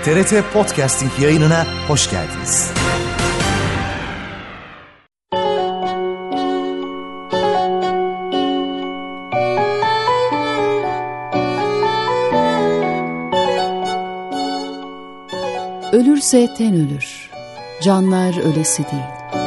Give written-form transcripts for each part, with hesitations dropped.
TRT Podcasting yayınına hoş geldiniz. Ölürse ten ölür, canlar ölesi değil.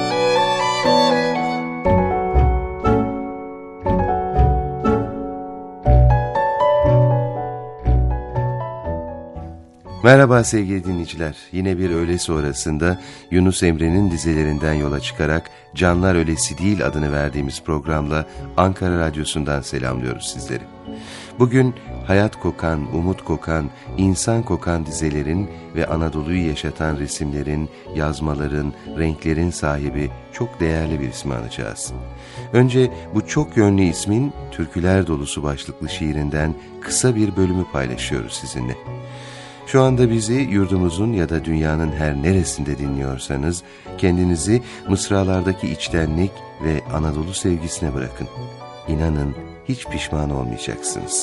Merhaba sevgili dinleyiciler. Yine bir öğle sonrasında Yunus Emre'nin dizelerinden yola çıkarak Canlar Ölesi Değil adını verdiğimiz programla Ankara Radyosu'ndan selamlıyoruz sizleri. Bugün hayat kokan, umut kokan, insan kokan dizelerin ve Anadolu'yu yaşatan resimlerin, yazmaların, renklerin sahibi çok değerli bir ismi anacağız. Önce bu çok yönlü ismin Türküler Dolusu başlıklı şiirinden kısa bir bölümü paylaşıyoruz sizinle. Şu anda bizi yurdumuzun ya da dünyanın her neresinde dinliyorsanız kendinizi mısralardaki içtenlik ve Anadolu sevgisine bırakın. İnanın hiç pişman olmayacaksınız.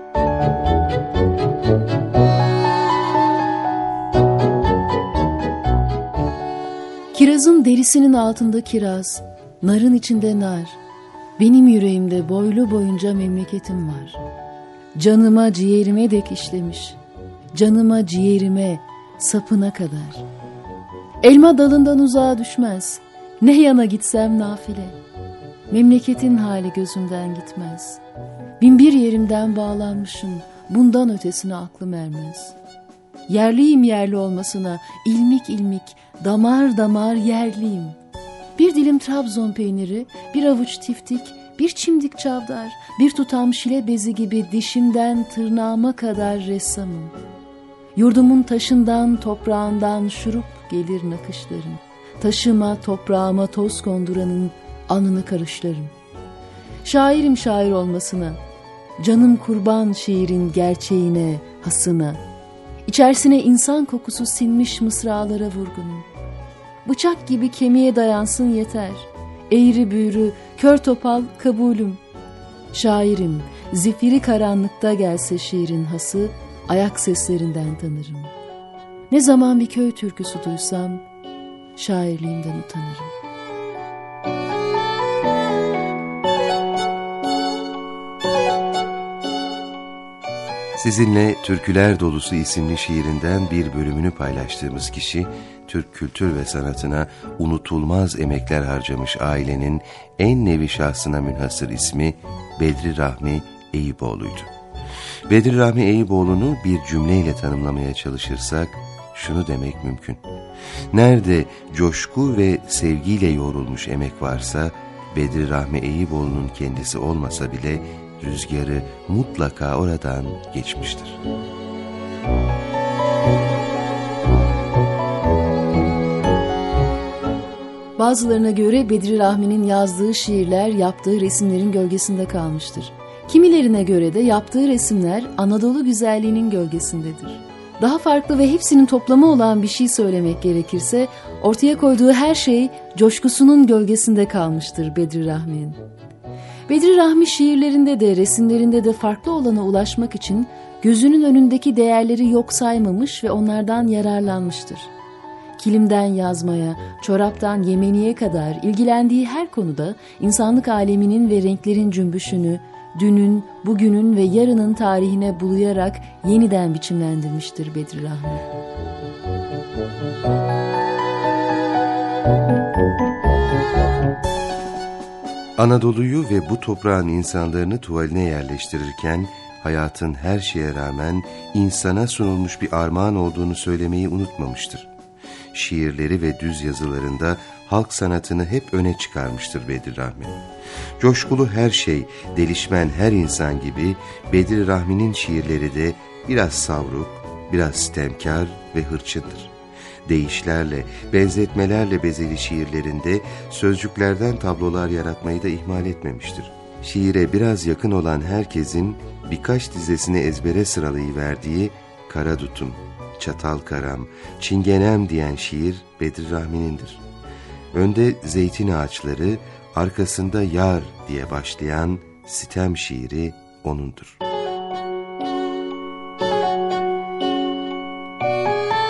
Kirazın derisinin altında kiraz, narın içinde nar. Benim yüreğimde boylu boyunca memleketim var. Canıma ciğerime dek işlemiş. Canıma ciğerime sapına kadar. Elma dalından uzağa düşmez. Ne yana gitsem nafile. Memleketin hali gözümden gitmez. Binbir yerimden bağlanmışım. Bundan ötesine aklım ermez. Yerliyim yerli olmasına, ilmik ilmik, damar damar yerliyim. Bir dilim Trabzon peyniri, bir avuç tiftik, bir çimdik çavdar, bir tutam şile bezi gibi dişimden tırnağıma kadar ressamım. Yurdumun taşından, toprağından şurup gelir nakışlarım. Taşıma, toprağıma toz konduranın alnını karışlarım. Şairim şair olmasına, canım kurban şiirin gerçeğine, hasına. İçerisine insan kokusu sinmiş mısralara vurgunum. Bıçak gibi kemiğe dayansın yeter. Eğri büğrü, kör topal kabulüm. Şairim, zifiri karanlıkta gelse şiirin hası, ayak seslerinden tanırım. Ne zaman bir köy türküsü duysam, şairliğimden utanırım. Sizinle Türküler Dolusu isimli şiirinden bir bölümünü paylaştığımız kişi, Türk kültür ve sanatına unutulmaz emekler harcamış ailenin en nevi şahsına münhasır ismi Bedri Rahmi Eyüboğlu'ydu. Bedri Rahmi Eyüboğlu'nu bir cümleyle tanımlamaya çalışırsak şunu demek mümkün. Nerede coşku ve sevgiyle yoğrulmuş emek varsa Bedri Rahmi Eyüboğlu'nun kendisi olmasa bile rüzgarı mutlaka oradan geçmiştir. Bazılarına göre Bedri Rahmi'nin yazdığı şiirler yaptığı resimlerin gölgesinde kalmıştır. Kimilerine göre de yaptığı resimler Anadolu güzelliğinin gölgesindedir. Daha farklı ve hepsinin toplamı olan bir şey söylemek gerekirse, ortaya koyduğu her şey coşkusunun gölgesinde kalmıştır Bedri Rahmi'nin. Bedri Rahmi şiirlerinde de resimlerinde de farklı olana ulaşmak için gözünün önündeki değerleri yok saymamış ve onlardan yararlanmıştır. Kilimden yazmaya, çoraptan yemeniye kadar ilgilendiği her konuda insanlık aleminin ve renklerin cümbüşünü, dünün, bugünün ve yarının tarihine bulayarak yeniden biçimlendirmiştir Bedri Rahmi. Anadolu'yu ve bu toprağın insanlarını tuvaline yerleştirirken hayatın her şeye rağmen insana sunulmuş bir armağan olduğunu söylemeyi unutmamıştır. Şiirleri ve düz yazılarında halk sanatını hep öne çıkarmıştır Bedri Rahmi. Coşkulu her şey, delişmen her insan gibi Bedri Rahmi'nin şiirleri de biraz savruk, biraz sitemkar ve hırçındır. Deyişlerle, benzetmelerle bezeli şiirlerinde sözcüklerden tablolar yaratmayı da ihmal etmemiştir. Şiire biraz yakın olan herkesin birkaç dizesini ezbere sıralayıverdiği Karadutum, Çatalkaram, Çingenem diyen şiir Bedri Rahmi'nindir. Önde zeytin ağaçları, arkasında yar diye başlayan sitem şiiri onundur.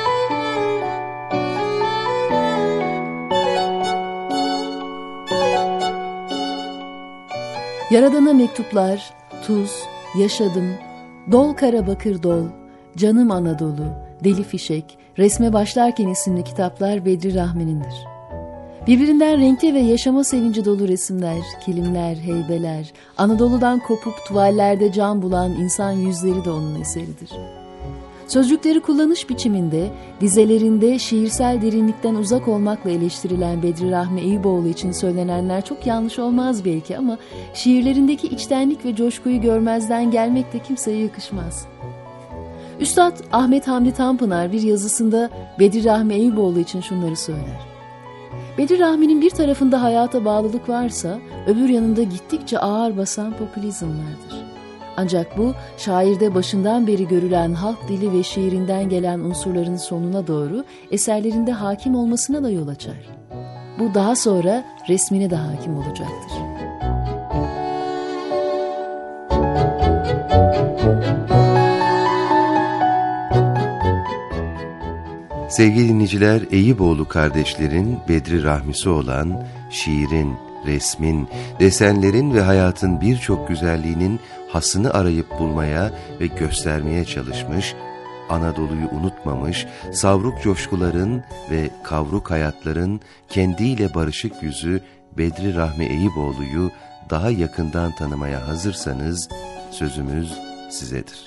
Yaradana mektuplar, tuz, yaşadım, dol kara bakır dol, canım Anadolu, deli fişek, resme başlarken isimli kitaplar Bedri Rahmi'nindir. Birbirinden renkli ve yaşama sevinci dolu resimler, kilimler, heybeler, Anadolu'dan kopup tuvallerde can bulan insan yüzleri de onun eseridir. Sözcükleri kullanış biçiminde, dizelerinde şiirsel derinlikten uzak olmakla eleştirilen Bedri Rahmi Eyüboğlu için söylenenler çok yanlış olmaz belki ama şiirlerindeki içtenlik ve coşkuyu görmezden gelmek de kimseye yakışmaz. Üstad Ahmet Hamdi Tanpınar bir yazısında Bedri Rahmi Eyüboğlu için şunları söyler. Bedri Rahmi'nin bir tarafında hayata bağlılık varsa, öbür yanında gittikçe ağır basan popülizm vardır. Ancak bu, şairde başından beri görülen halk dili ve şiirinden gelen unsurların sonuna doğru eserlerinde hakim olmasına da yol açar. Bu daha sonra resmine de hakim olacaktır. Sevgili dinleyiciler, Eyüboğlu kardeşlerin Bedri Rahmisi olan şiirin, resmin, desenlerin ve hayatın birçok güzelliğinin hasını arayıp bulmaya ve göstermeye çalışmış, Anadolu'yu unutmamış, savruk coşkuların ve kavruk hayatların kendiyle barışık yüzü Bedri Rahmi Eyüboğlu'yu daha yakından tanımaya hazırsanız sözümüz sizedir.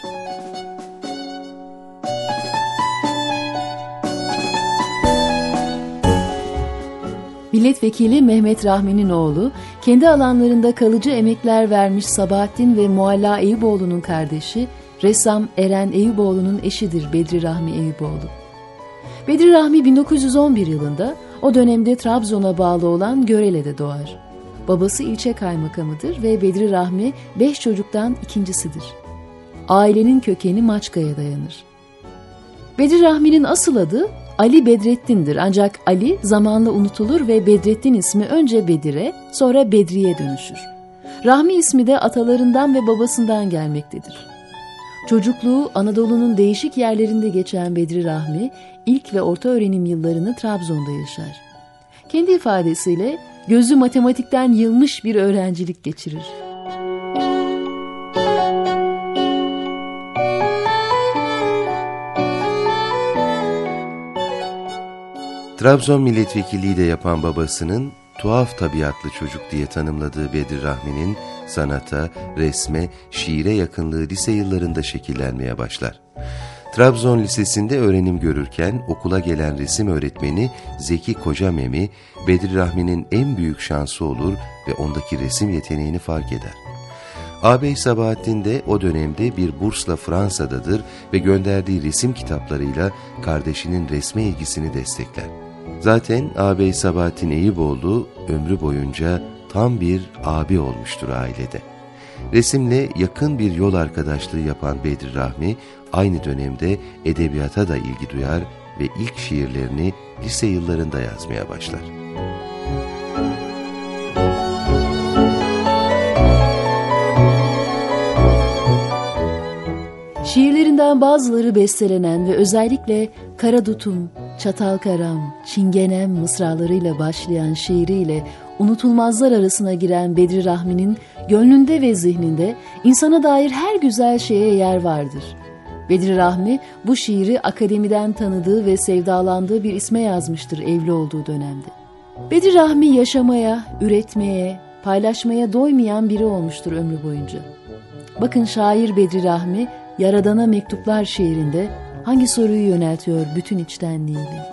Milletvekili Mehmet Rahmi'nin oğlu, kendi alanlarında kalıcı emekler vermiş Sabahattin ve Mualla Eyüboğlu'nun kardeşi, ressam Eren Eyüboğlu'nun eşidir Bedri Rahmi Eyüboğlu. Bedri Rahmi 1911 yılında o dönemde Trabzon'a bağlı olan Görele'de doğar. Babası ilçe kaymakamıdır ve Bedri Rahmi 5 çocuktan ikincisidir. Ailenin kökeni Maçka'ya dayanır. Bedri Rahmi'nin asıl adı Ali Bedrettin'dir ancak Ali zamanla unutulur ve Bedrettin ismi önce Bedir'e sonra Bedri'ye dönüşür. Rahmi ismi de atalarından ve babasından gelmektedir. Çocukluğu Anadolu'nun değişik yerlerinde geçen Bedri Rahmi ilk ve orta öğrenim yıllarını Trabzon'da yaşar. Kendi ifadesiyle gözü matematikten yılmış bir öğrencilik geçirir. Trabzon milletvekilliği de yapan babasının tuhaf tabiatlı çocuk diye tanımladığı Bedri Rahmi'nin sanata, resme, şiire yakınlığı lise yıllarında şekillenmeye başlar. Trabzon Lisesi'nde öğrenim görürken okula gelen resim öğretmeni Zeki Kocamemi, Bedri Rahmi'nin en büyük şansı olur ve ondaki resim yeteneğini fark eder. Ağabey Sabahattin de o dönemde bir bursla Fransa'dadır ve gönderdiği resim kitaplarıyla kardeşinin resme ilgisini destekler. Zaten ağabey Sabahattin Eyüboğlu ömrü boyunca tam bir abi olmuştur ailede. Resimle yakın bir yol arkadaşlığı yapan Bedri Rahmi aynı dönemde edebiyata da ilgi duyar ve ilk şiirlerini lise yıllarında yazmaya başlar. Şiirlerinden bazıları bestelenen ve özellikle Karadutum, Çatalkaram, Çingenem mısralarıyla başlayan şiiriyle unutulmazlar arasına giren Bedri Rahmi'nin gönlünde ve zihninde insana dair her güzel şeye yer vardır. Bedri Rahmi bu şiiri akademiden tanıdığı ve sevdalandığı bir isme yazmıştır evli olduğu dönemde. Bedri Rahmi yaşamaya, üretmeye, paylaşmaya doymayan biri olmuştur ömrü boyunca. Bakın şair Bedri Rahmi, Yaradana Mektuplar şiirinde hangi soruyu yöneltiyor bütün içtenliğiyle?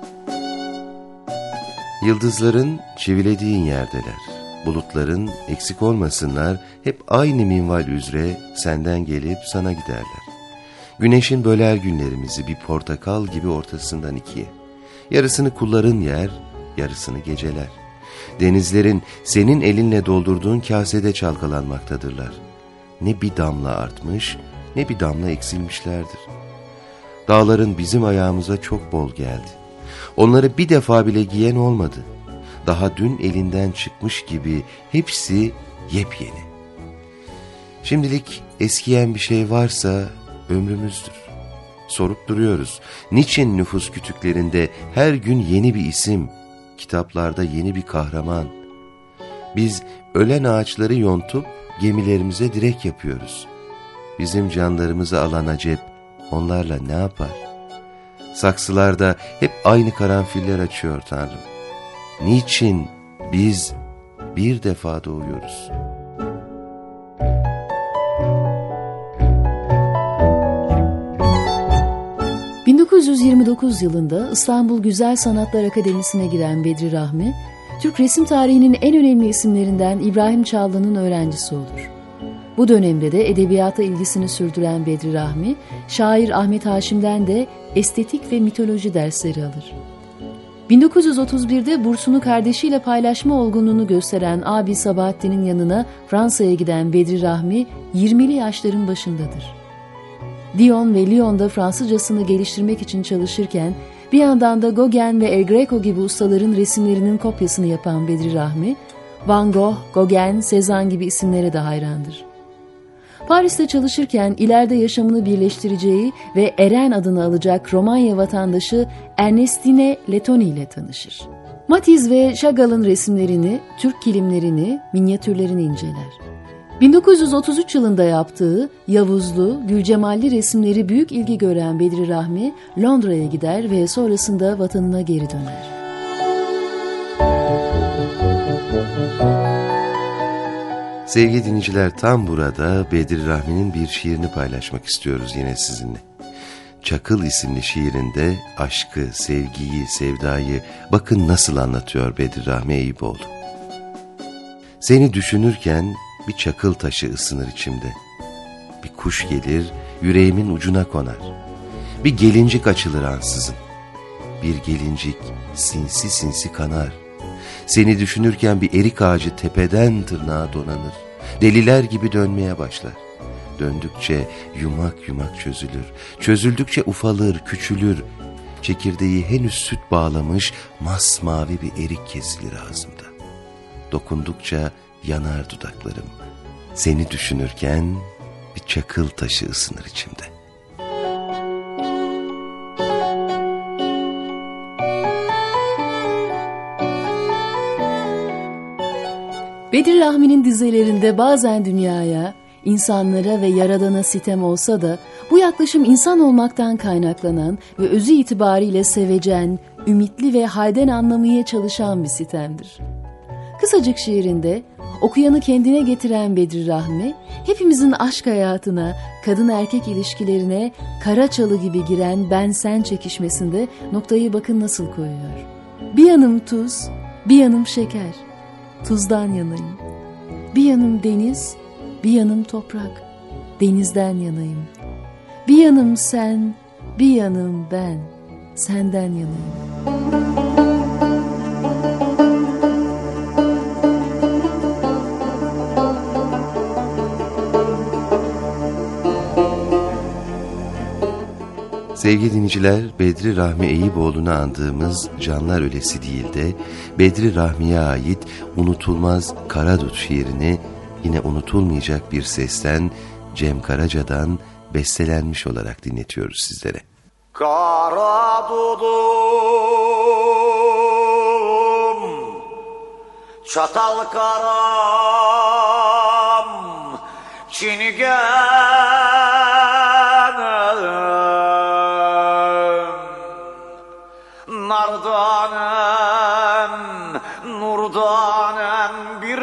Yıldızların çivilediğin yerdeler, bulutların eksik olmasınlar, hep aynı minval üzere senden gelip sana giderler. Güneşin böler günlerimizi bir portakal gibi ortasından ikiye. Yarısını kulların yer, yarısını geceler. Denizlerin senin elinle doldurduğun kasede çalkalanmaktadırlar. Ne bir damla artmış, ne bir damla eksilmişlerdir. Dağların bizim ayağımıza çok bol geldi. Onları bir defa bile giyen olmadı. Daha dün elinden çıkmış gibi hepsi yepyeni. Şimdilik eskiyen bir şey varsa ömrümüzdür. Sorup duruyoruz. Niçin nüfus kütüklerinde her gün yeni bir isim, kitaplarda yeni bir kahraman? Biz ölen ağaçları yontup gemilerimize direk yapıyoruz. Bizim canlarımızı alan acep onlarla ne yapar? Saksılarda hep aynı karanfiller açıyor Tanrım. Niçin biz bir defa doğuyoruz? ...1929 yılında İstanbul Güzel Sanatlar Akademisi'ne giren Bedri Rahmi, Türk resim tarihinin en önemli isimlerinden İbrahim Çallı'nın öğrencisi olur. Bu dönemde de edebiyata ilgisini sürdüren Bedri Rahmi, şair Ahmet Haşim'den de estetik ve mitoloji dersleri alır. 1931'de bursunu kardeşiyle paylaşma olgunluğunu gösteren abi Sabahattin'in yanına Fransa'ya giden Bedri Rahmi 20'li yaşların başındadır. Dion ve Lyon'da Fransızcasını geliştirmek için çalışırken bir yandan da Gauguin ve El Greco gibi ustaların resimlerinin kopyasını yapan Bedri Rahmi, Van Gogh, Gauguin, Cézanne gibi isimlere de hayrandır. Paris'te çalışırken ileride yaşamını birleştireceği ve Eren adını alacak Romanya vatandaşı Ernestine Letoni ile tanışır. Matisse ve Chagall'ın resimlerini, Türk kilimlerini, minyatürlerini inceler. 1933 yılında yaptığı Yavuzlu, Gülcemalli resimleri büyük ilgi gören Bedri Rahmi, Londra'ya gider ve sonrasında vatanına geri döner. Sevgili dinleyiciler, tam burada Bedri Rahmi'nin bir şiirini paylaşmak istiyoruz yine sizinle. Çakıl isimli şiirinde aşkı, sevgiyi, sevdayı bakın nasıl anlatıyor Bedri Rahmi Eyüboğlu. Seni düşünürken bir çakıl taşı ısınır içimde. Bir kuş gelir, yüreğimin ucuna konar. Bir gelincik açılır ansızın. Bir gelincik sinsi sinsi kanar. Seni düşünürken bir erik ağacı tepeden tırnağa donanır. Deliler gibi dönmeye başlar. Döndükçe yumak yumak çözülür. Çözüldükçe ufalır, küçülür. Çekirdeği henüz süt bağlamış masmavi bir erik kesilir ağzımda. Dokundukça yanar dudaklarım. Seni düşünürken bir çakıl taşı ısınır içimde. Bedri Rahmi'nin dizelerinde bazen dünyaya, insanlara ve Yaradan'a sitem olsa da bu yaklaşım insan olmaktan kaynaklanan ve özü itibariyle sevecen, ümitli ve halden anlamaya çalışan bir sitemdir. Kısacık şiirinde okuyanı kendine getiren Bedri Rahmi, hepimizin aşk hayatına, kadın erkek ilişkilerine kara çalı gibi giren ben-sen çekişmesinde noktayı bakın nasıl koyuyor. Bir yanım tuz, bir yanım şeker, tuzdan yanayım. Bir yanım deniz, bir yanım toprak, denizden yanayım. Bir yanım sen, bir yanım ben, senden yanayım. Sevgili dinleyiciler, Bedri Rahmi Eyüboğlu'nu andığımız Canlar Ölesi değil de Bedri Rahmi'ye ait unutulmaz Karadut şiirini yine unutulmayacak bir sesten Cem Karaca'dan bestelenmiş olarak dinletiyoruz sizlere. Karadudum, çatal karam, çingenem, nardanem, nurdanem bir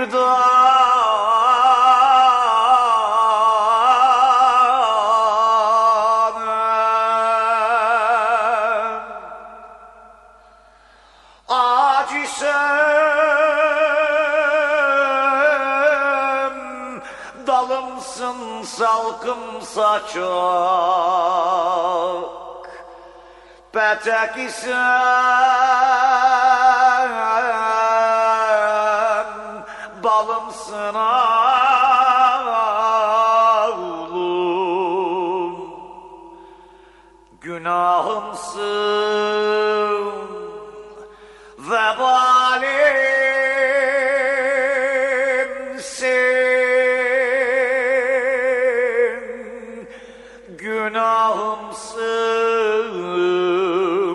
dalımsın salkım saçak, petek isem balımsın ağlım, günahımsın vebalimsin, günahımsın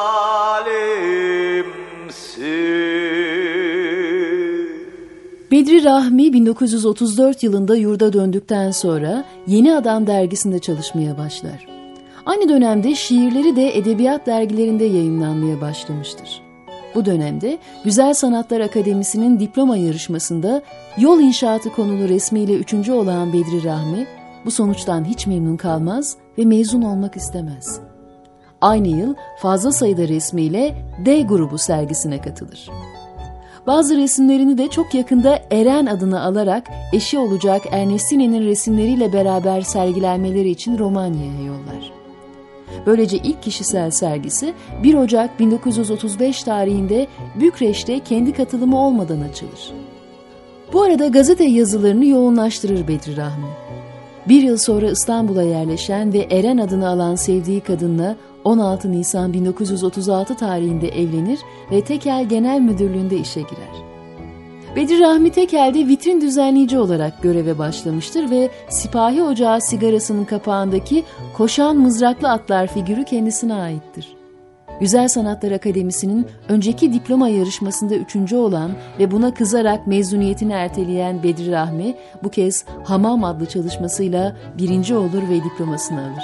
vebalimsin. Bedri Bedri Rahmi 1934 yılında yurda döndükten sonra Yeni Adam dergisinde çalışmaya başlar. Aynı dönemde şiirleri de edebiyat dergilerinde yayımlanmaya başlamıştır. Bu dönemde Güzel Sanatlar Akademisi'nin diploma yarışmasında yol inşaatı konulu resmiyle 3. olan Bedri Rahmi bu sonuçtan hiç memnun kalmaz ve mezun olmak istemez. Aynı yıl fazla sayıda resmiyle D grubu sergisine katılır. Bazı resimlerini de çok yakında Eren adını alarak eşi olacak Ernestine'nin resimleriyle beraber sergilenmeleri için Romanya'ya yollar. Böylece ilk kişisel sergisi 1 Ocak 1935 tarihinde Bükreş'te kendi katılımı olmadan açılır. Bu arada gazete yazılarını yoğunlaştırır Bedri Rahmi. 1 yıl sonra İstanbul'a yerleşen ve Eren adını alan sevdiği kadınla 16 Nisan 1936 tarihinde evlenir ve Tekel Genel Müdürlüğü'nde işe girer. Bedri Rahmi Tekel'de vitrin düzenleyici olarak göreve başlamıştır ve Sipahi Ocağı sigarasının kapağındaki koşan mızraklı atlar figürü kendisine aittir. Güzel Sanatlar Akademisi'nin önceki diploma yarışmasında 3. olan ve buna kızarak mezuniyetini erteleyen Bedri Rahmi bu kez Hamam adlı çalışmasıyla 1. olur ve diplomasını alır.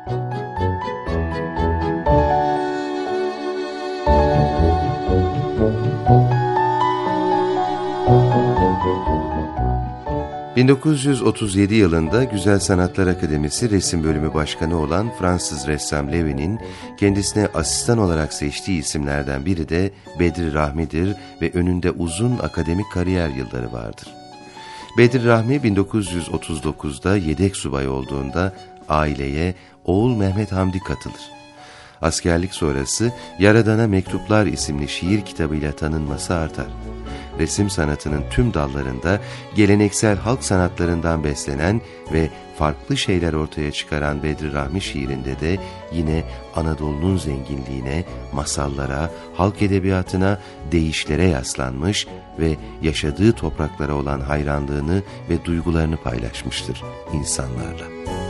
...1937 yılında Güzel Sanatlar Akademisi Resim Bölümü Başkanı olan Fransız ressam Levin'in kendisine asistan olarak seçtiği isimlerden biri de Bedri Rahmi'dir ve önünde uzun akademik kariyer yılları vardır. Bedri Rahmi 1939'da yedek subay olduğunda aileye oğul Mehmet Hamdi katılır. Askerlik sonrası Yaradan'a Mektuplar isimli şiir kitabıyla tanınması artar. Resim sanatının tüm dallarında geleneksel halk sanatlarından beslenen ve farklı şeyler ortaya çıkaran Bedri Rahmi şiirinde de yine Anadolu'nun zenginliğine, masallara, halk edebiyatına, deyişlere yaslanmış ve yaşadığı topraklara olan hayranlığını ve duygularını paylaşmıştır insanlarla.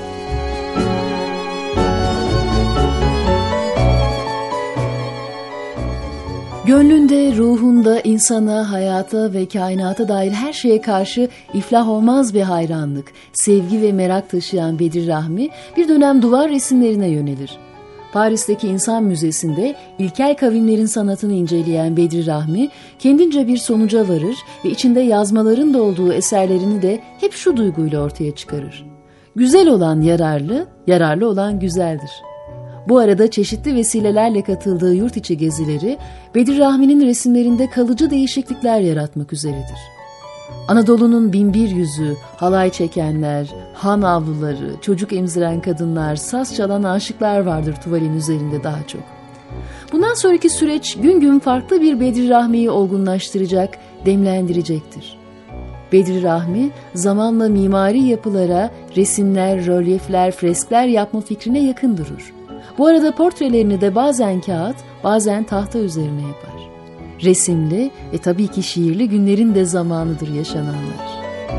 Gönlünde, ruhunda insana, hayata ve kainata dair her şeye karşı iflah olmaz bir hayranlık, sevgi ve merak taşıyan Bedri Rahmi bir dönem duvar resimlerine yönelir. Paris'teki İnsan Müzesi'nde ilkel kavimlerin sanatını inceleyen Bedri Rahmi kendince bir sonuca varır ve içinde yazmaların da olduğu eserlerini de hep şu duyguyla ortaya çıkarır. Güzel olan yararlı, yararlı olan güzeldir. Bu arada çeşitli vesilelerle katıldığı yurt içi gezileri Bedri Rahmi'nin resimlerinde kalıcı değişiklikler yaratmak üzeredir. Anadolu'nun binbir yüzü, halay çekenler, han avluları, çocuk emziren kadınlar, saz çalan aşıklar vardır tuvalin üzerinde daha çok. Bundan sonraki süreç gün gün farklı bir Bedri Rahmi'yi olgunlaştıracak, demlendirecektir. Bedri Rahmi zamanla mimari yapılara, resimler, rölyefler, freskler yapma fikrine yakın durur. Bu arada portrelerini de bazen kağıt, bazen tahta üzerine yapar. Resimli ve tabii ki şiirli günlerin de zamanıdır yaşananlar.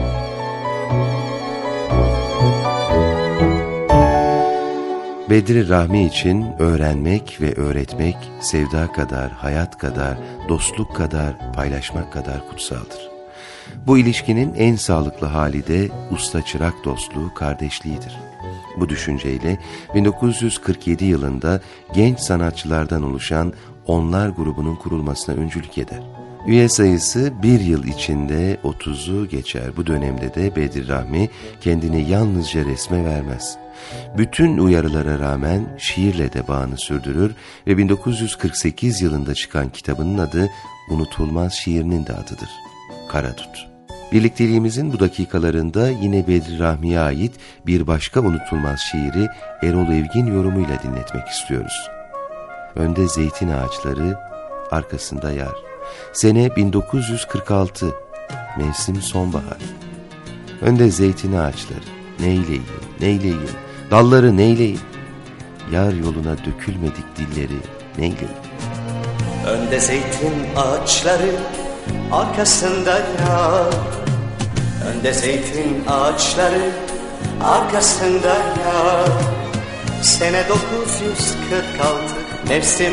Bedri Rahmi için öğrenmek ve öğretmek sevda kadar, hayat kadar, dostluk kadar, paylaşmak kadar kutsaldır. Bu ilişkinin en sağlıklı hali de usta-çırak dostluğu, kardeşliğidir. Bu düşünceyle 1947 yılında genç sanatçılardan oluşan Onlar grubunun kurulmasına öncülük eder. Üye sayısı bir yıl içinde 30'u geçer. Bu dönemde de Bedri Rahmi kendini yalnızca resme vermez. Bütün uyarılara rağmen şiirle de bağını sürdürür ve 1948 yılında çıkan kitabının adı Unutulmaz şiirinin de adıdır. Karadut. Birlikteliğimizin bu dakikalarında yine Bedri Rahmi'ye ait bir başka unutulmaz şiiri Erol Evgin yorumuyla dinletmek istiyoruz. Önde zeytin ağaçları, arkasında yar. Sene 1946, mevsim sonbahar. Önde zeytin ağaçları, neyleyim, neyleyim, dalları neyleyim. Yar yoluna dökülmedik dilleri, neyleyim. Önde zeytin ağaçları, arkasında yar. Önde zeytin ağaçları, arkasında yar. Sene 946, mevsim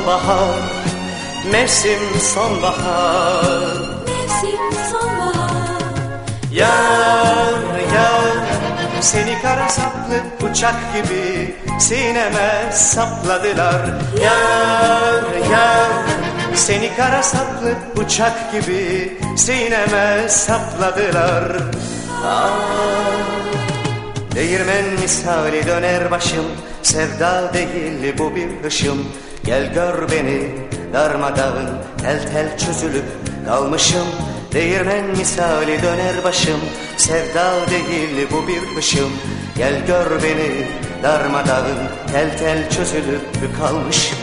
sonbahar. Mevsim sonbahar. Mevsim sonbahar. Yar yar seni kara saplı bıçak gibi sineme sapladılar. Yar yar seni kara saplı bıçak gibi sineme sapladılar. Değirmen misali döner başım, sevda değil bu bir hışım. Gel gör beni darmadağın, tel tel çözülüp kalmışım. Değirmen misali döner başım, sevda değil bu bir hışım. Gel gör beni darmadağın, tel tel çözülüp kalmışım.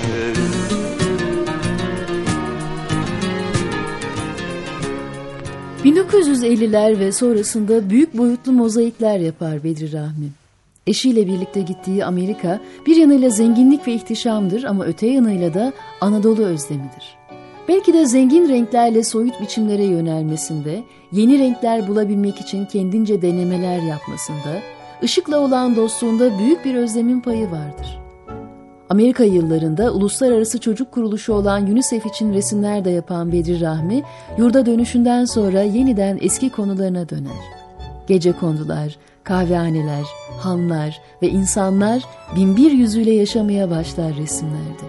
1950'ler ve sonrasında büyük boyutlu mozaikler yapar Bedri Rahmi. Eşiyle birlikte gittiği Amerika bir yanıyla zenginlik ve ihtişamdır ama öte yanıyla da Anadolu özlemidir. Belki de zengin renklerle soyut biçimlere yönelmesinde, yeni renkler bulabilmek için kendince denemeler yapmasında, ışıkla olan dostluğunda büyük bir özlemin payı vardır. Amerika yıllarında uluslararası çocuk kuruluşu olan UNICEF için resimler de yapan Bedri Rahmi, yurda dönüşünden sonra yeniden eski konularına döner. Gecekondular, kahvehaneler, hanlar ve insanlar binbir yüzüyle yaşamaya başlar resimlerde.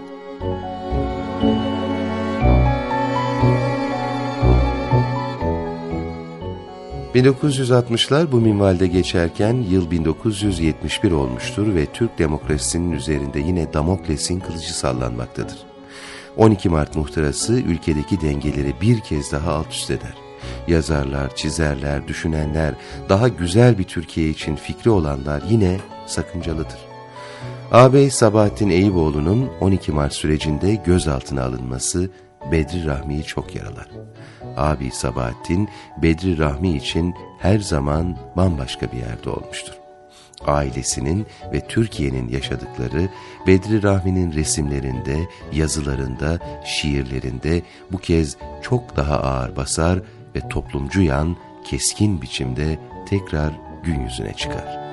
...1960'lar bu minvalde geçerken yıl 1971 olmuştur ve Türk demokrasisinin üzerinde yine Damokles'in kılıcı sallanmaktadır. 12 Mart muhtırası ülkedeki dengeleri bir kez daha alt üst eder. Yazarlar, çizerler, düşünenler, daha güzel bir Türkiye için fikri olanlar yine sakıncalıdır. Ağabey Sabahattin Eyüboğlu'nun 12 Mart sürecinde gözaltına alınması Bedri Rahmi'yi çok yaralar. Abi Sabahattin, Bedri Rahmi için her zaman bambaşka bir yerde olmuştur. Ailesinin ve Türkiye'nin yaşadıkları Bedri Rahmi'nin resimlerinde, yazılarında, şiirlerinde bu kez çok daha ağır basar ve toplumcu yan keskin biçimde tekrar gün yüzüne çıkar.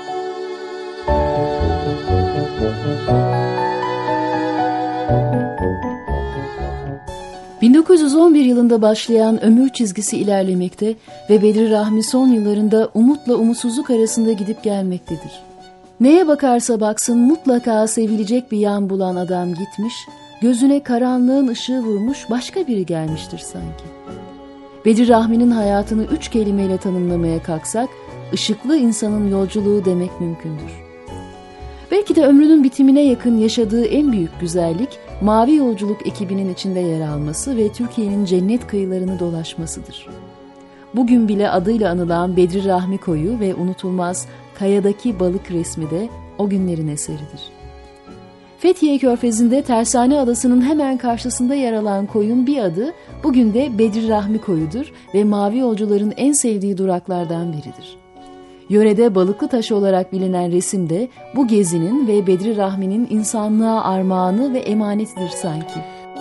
...1911 yılında başlayan ömür çizgisi ilerlemekte ve Bedri Rahmi son yıllarında umutla umutsuzluk arasında gidip gelmektedir. Neye bakarsa baksın mutlaka sevilecek bir yan bulan adam gitmiş, gözüne karanlığın ışığı vurmuş başka biri gelmiştir sanki. Bedri Rahmi'nin hayatını 3 kelimeyle tanımlamaya kalksak, ışıklı insanın yolculuğu demek mümkündür. Belki de ömrünün bitimine yakın yaşadığı en büyük güzellik, Mavi Yolculuk ekibinin içinde yer alması ve Türkiye'nin cennet kıyılarını dolaşmasıdır. Bugün bile adıyla anılan Bedri Rahmi Koyu ve unutulmaz Kayadaki Balık resmi de o günlerin eseridir. Fethiye Körfezi'nde Tersane Adası'nın hemen karşısında yer alan koyun bir adı, bugün de Bedri Rahmi Koyu'dur ve mavi yolcuların en sevdiği duraklardan biridir. Yörede Balıklıtaş olarak bilinen resim de bu gezinin ve Bedri Rahmi'nin insanlığa armağanı ve emanetidir sanki.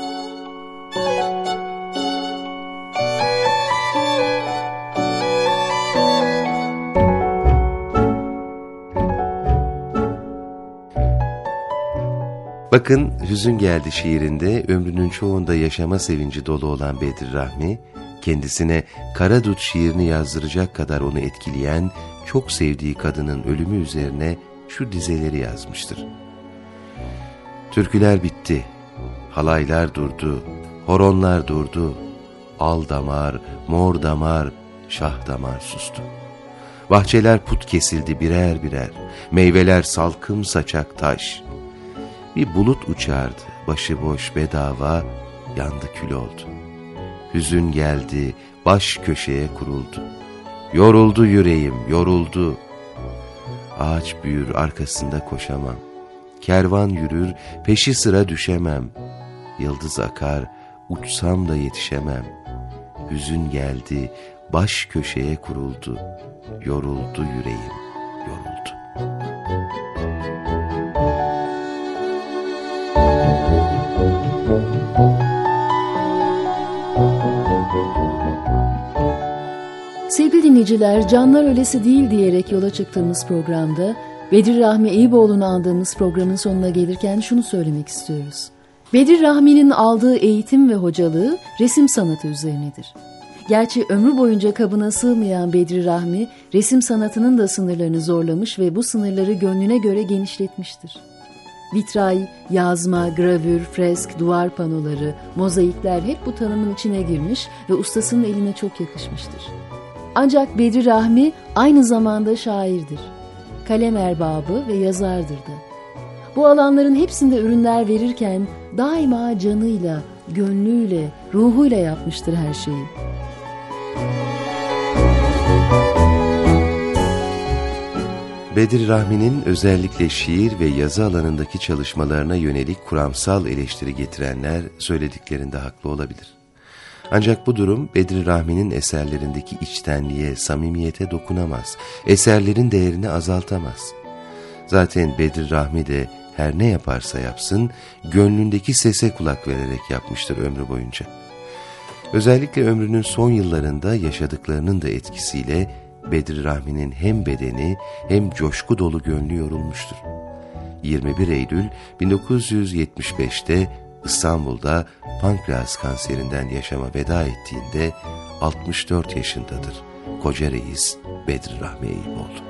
Bakın Hüzün Geldi şiirinde ömrünün çoğunda yaşama sevinci dolu olan Bedri Rahmi, kendisine Karadut şiirini yazdıracak kadar onu etkileyen, çok sevdiği kadının ölümü üzerine şu dizeleri yazmıştır. Türküler bitti, halaylar durdu, horonlar durdu, al damar, mor damar, şah damar sustu. Bahçeler put kesildi birer birer, meyveler salkım saçak taş. Bir bulut uçardı, başıboş bedava, yandı kül oldu. Hüzün geldi, baş köşeye kuruldu. Yoruldu yüreğim, yoruldu. Ağaç büyür, arkasında koşamam. Kervan yürür, peşi sıra düşemem. Yıldız akar, uçsam da yetişemem. Hüzün geldi, baş köşeye kuruldu. Yoruldu yüreğim, yoruldu. Sevgili dinleyiciler, Canlar Ölesi Değil diyerek yola çıktığımız programda Bedri Rahmi Eyüboğlu'nu andığımız programın sonuna gelirken şunu söylemek istiyoruz. Bedri Rahmi'nin aldığı eğitim ve hocalığı resim sanatı üzerinedir. Gerçi ömrü boyunca kabına sığmayan Bedri Rahmi, resim sanatının da sınırlarını zorlamış ve bu sınırları gönlüne göre genişletmiştir. Vitray, yazma, gravür, fresk, duvar panoları, mozaikler hep bu tanımın içine girmiş ve ustasının eline çok yakışmıştır. Ancak Bedri Rahmi aynı zamanda şairdir. Kalem erbabı ve yazardır da. Bu alanların hepsinde ürünler verirken daima canıyla, gönlüyle, ruhuyla yapmıştır her şeyi. Bedri Rahmi'nin özellikle şiir ve yazı alanındaki çalışmalarına yönelik kuramsal eleştiri getirenler söylediklerinde haklı olabilir. Ancak bu durum Bedri Rahmi'nin eserlerindeki içtenliğe, samimiyete dokunamaz, eserlerin değerini azaltamaz. Zaten Bedri Rahmi de her ne yaparsa yapsın, gönlündeki sese kulak vererek yapmıştır ömrü boyunca. Özellikle ömrünün son yıllarında yaşadıklarının da etkisiyle Bedri Rahmi'nin hem bedeni hem coşku dolu gönlü yorulmuştur. 21 Eylül 1975'te İstanbul'da pankreas kanserinden yaşama veda ettiğinde 64 yaşındadır. Koca reis Bedri Rahmi Eyüboğlu.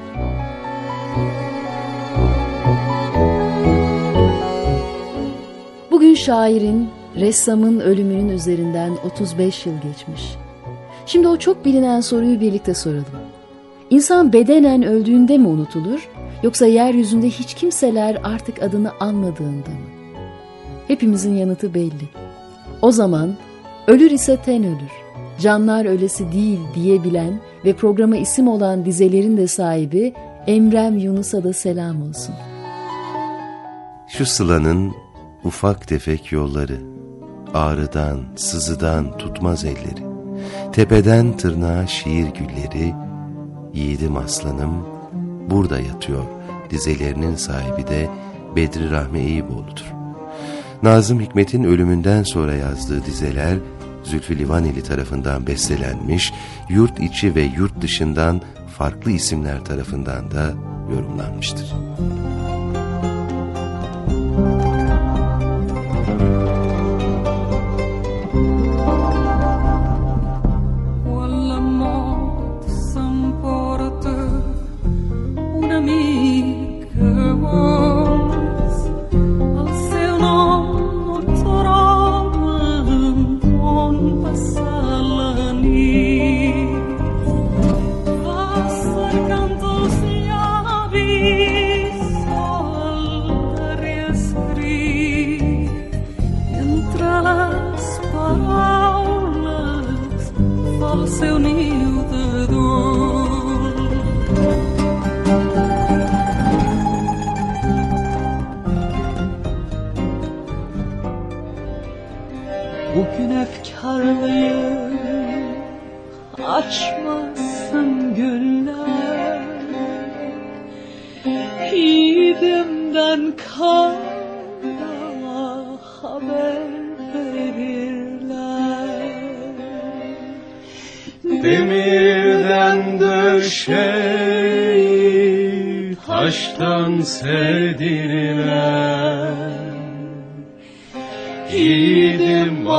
Bugün şairin, ressamın ölümünün üzerinden 35 yıl geçmiş. Şimdi o çok bilinen soruyu birlikte soralım. İnsan bedenen öldüğünde mi unutulur, yoksa yeryüzünde hiç kimseler artık adını anmadığında mı? Hepimizin yanıtı belli. O zaman ölür ise ten ölür, canlar ölesi değil diyebilen ve programa isim olan dizelerin de sahibi Emrem Yunus'a da selam olsun. Şu sılanın ufak tefek yolları, ağrıdan, sızıdan tutmaz elleri, tepeden tırnağa şiir gülleri, yiğidim aslanım burada yatıyor dizelerinin sahibi de Bedri Rahmi Eyüboğlu'dur. Nazım Hikmet'in ölümünden sonra yazdığı dizeler Zülfü Livaneli tarafından bestelenmiş, yurt içi ve yurt dışından farklı isimler tarafından da yorumlanmıştır. Bugün efkarlıyım, açmasın güller, yiğidimden kara haber verirler. Demirden döşeyi taştan sevdirirler. Yiğidim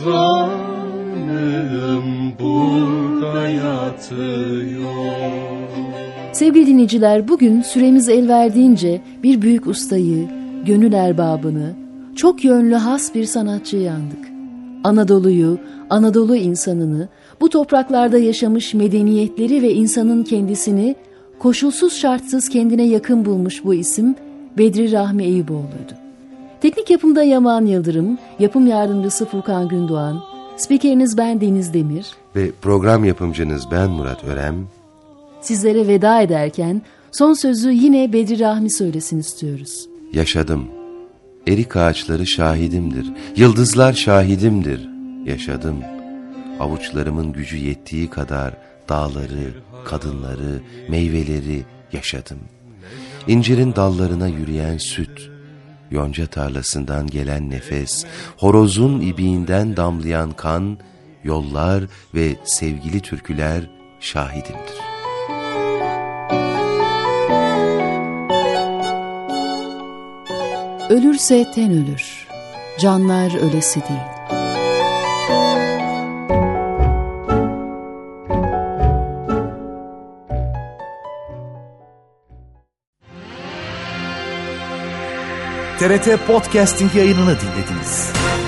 aslanım burada yatıyor. Sevgili dinleyiciler, bugün süremiz el verdiğince bir büyük ustayı, gönül erbabını, çok yönlü has bir sanatçıyı andık. Anadolu'yu, Anadolu insanını, bu topraklarda yaşamış medeniyetleri ve insanın kendisini koşulsuz şartsız kendine yakın bulmuş bu isim Bedri Rahmi Eyüboğlu'ydu. Teknik yapımda Yaman Yıldırım, yapım yardımcısı Furkan Gündoğan, spikeriniz ben Deniz Demir ve program yapımcınız ben Murat Örem. Sizlere veda ederken son sözü yine Bedri Rahmi söylesin istiyoruz. Yaşadım, erik ağaçları şahidimdir, yıldızlar şahidimdir, yaşadım. Avuçlarımın gücü yettiği kadar dağları, kadınları, meyveleri yaşadım. İncirin dallarına yürüyen süt, yonca tarlasından gelen nefes, horozun ibiğinden damlayan kan, yollar ve sevgili türküler şahidimdir. Ölürse ten ölür, canlar ölesi değil. TRT Podcasting yayınını dinlediniz.